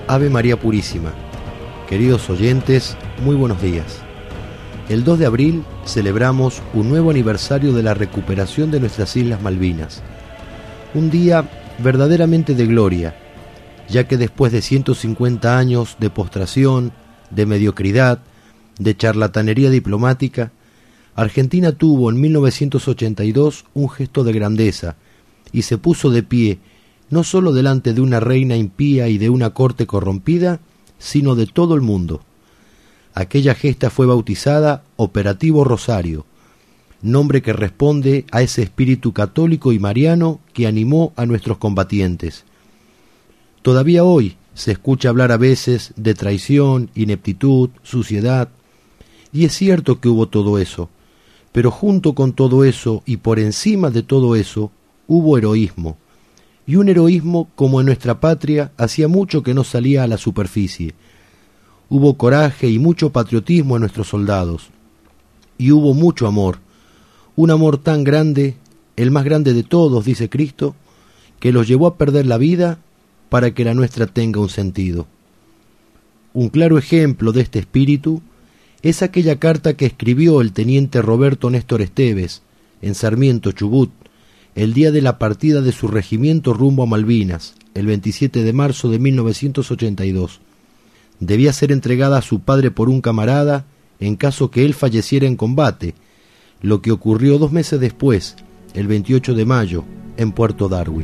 Ave María Purísima. Queridos oyentes, muy buenos días. El 2 de abril celebramos un nuevo aniversario de la recuperación de nuestras Islas Malvinas. Un día verdaderamente de gloria, ya que después de 150 años de postración, de mediocridad, de charlatanería diplomática, Argentina tuvo en 1982 un gesto de grandeza y se puso de pie no solo delante de una reina impía y de una corte corrompida, sino de todo el mundo. Aquella gesta fue bautizada Operativo Rosario, nombre que responde a ese espíritu católico y mariano que animó a nuestros combatientes. Todavía hoy se escucha hablar a veces de traición, ineptitud, suciedad, y es cierto que hubo todo eso, pero junto con todo eso y por encima de todo eso hubo heroísmo, y un heroísmo como en nuestra patria hacía mucho que no salía a la superficie. Hubo coraje y mucho patriotismo en nuestros soldados, y hubo mucho amor, un amor tan grande, el más grande de todos, dice Cristo, que los llevó a perder la vida para que la nuestra tenga un sentido. Un claro ejemplo de este espíritu es aquella carta que escribió el teniente Roberto Néstor Esteves en Sarmiento, Chubut, el día de la partida de su regimiento rumbo a Malvinas, el 27 de marzo de 1982. Debía ser entregada a su padre por un camarada en caso que él falleciera en combate, lo que ocurrió 2 meses después, el 28 de mayo, en Puerto Darwin.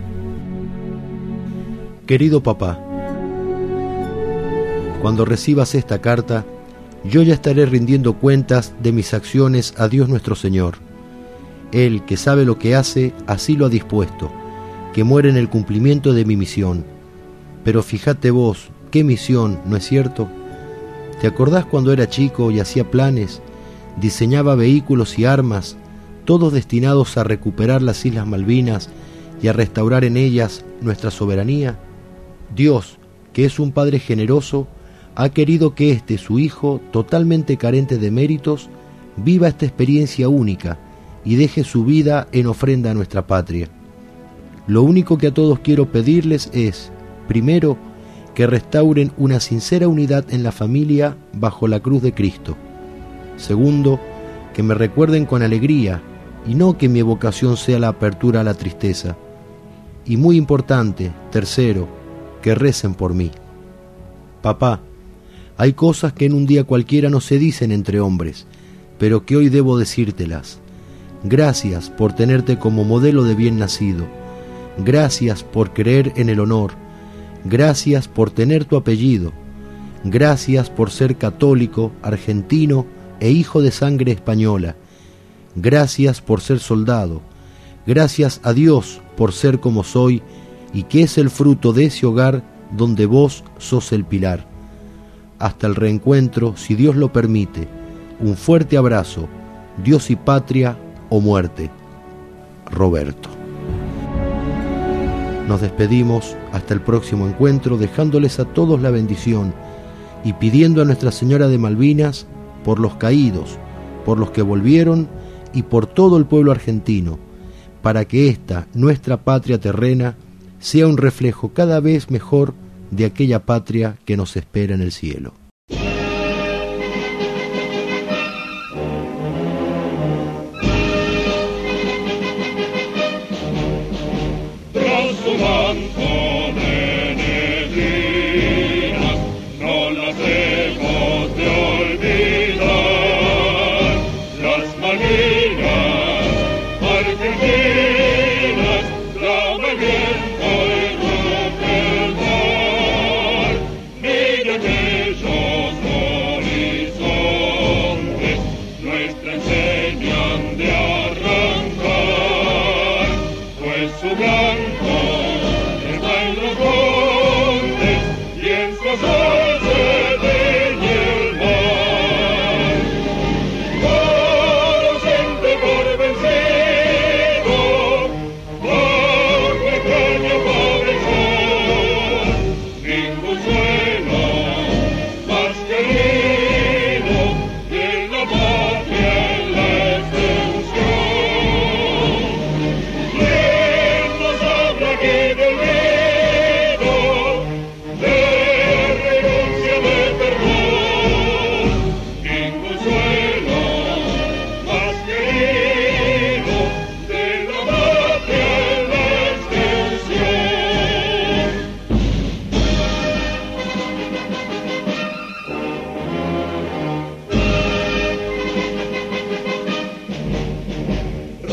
Querido papá, cuando recibas esta carta, yo ya estaré rindiendo cuentas de mis acciones a Dios nuestro Señor. Él, que sabe lo que hace, así lo ha dispuesto, que muere en el cumplimiento de mi misión. Pero fíjate vos, ¿qué misión, no es cierto? ¿Te acordás cuando era chico y hacía planes, diseñaba vehículos y armas, todos destinados a recuperar las Islas Malvinas y a restaurar en ellas nuestra soberanía? Dios, que es un Padre generoso, ha querido que su Hijo, totalmente carente de méritos, viva esta experiencia única y deje su vida en ofrenda a nuestra patria. Lo único que a todos quiero pedirles es, primero, que restauren una sincera unidad en la familia bajo la cruz de Cristo. Segundo, que me recuerden con alegría y no que mi evocación sea la apertura a la tristeza. Y muy importante, tercero, que recen por mí. Papá, hay cosas que en un día cualquiera no se dicen entre hombres, pero que hoy debo decírtelas. Gracias por tenerte como modelo de bien nacido. Gracias por creer en el honor. Gracias por tener tu apellido. Gracias por ser católico, argentino e hijo de sangre española. Gracias por ser soldado. Gracias a Dios por ser como soy y que es el fruto de ese hogar donde vos sos el pilar. Hasta el reencuentro, si Dios lo permite. Un fuerte abrazo. Dios y patria o muerte. Roberto. Nos despedimos hasta el próximo encuentro, dejándoles a todos la bendición y pidiendo a Nuestra Señora de Malvinas por los caídos, por los que volvieron y por todo el pueblo argentino, para que esta, nuestra patria terrena, sea un reflejo cada vez mejor de aquella patria que nos espera en el cielo.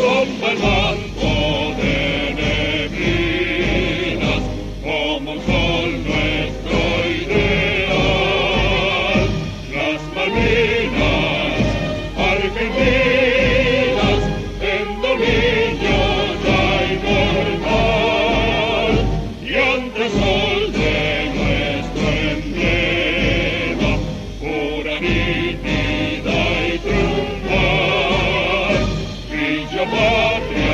rompa el manto de neblinas, como un sol nuestro ideal. Las Malvinas argentinas en dominio ya inmortal, y ante el sol de nuestro emblema, pura, nítida y triunfal, brilla patria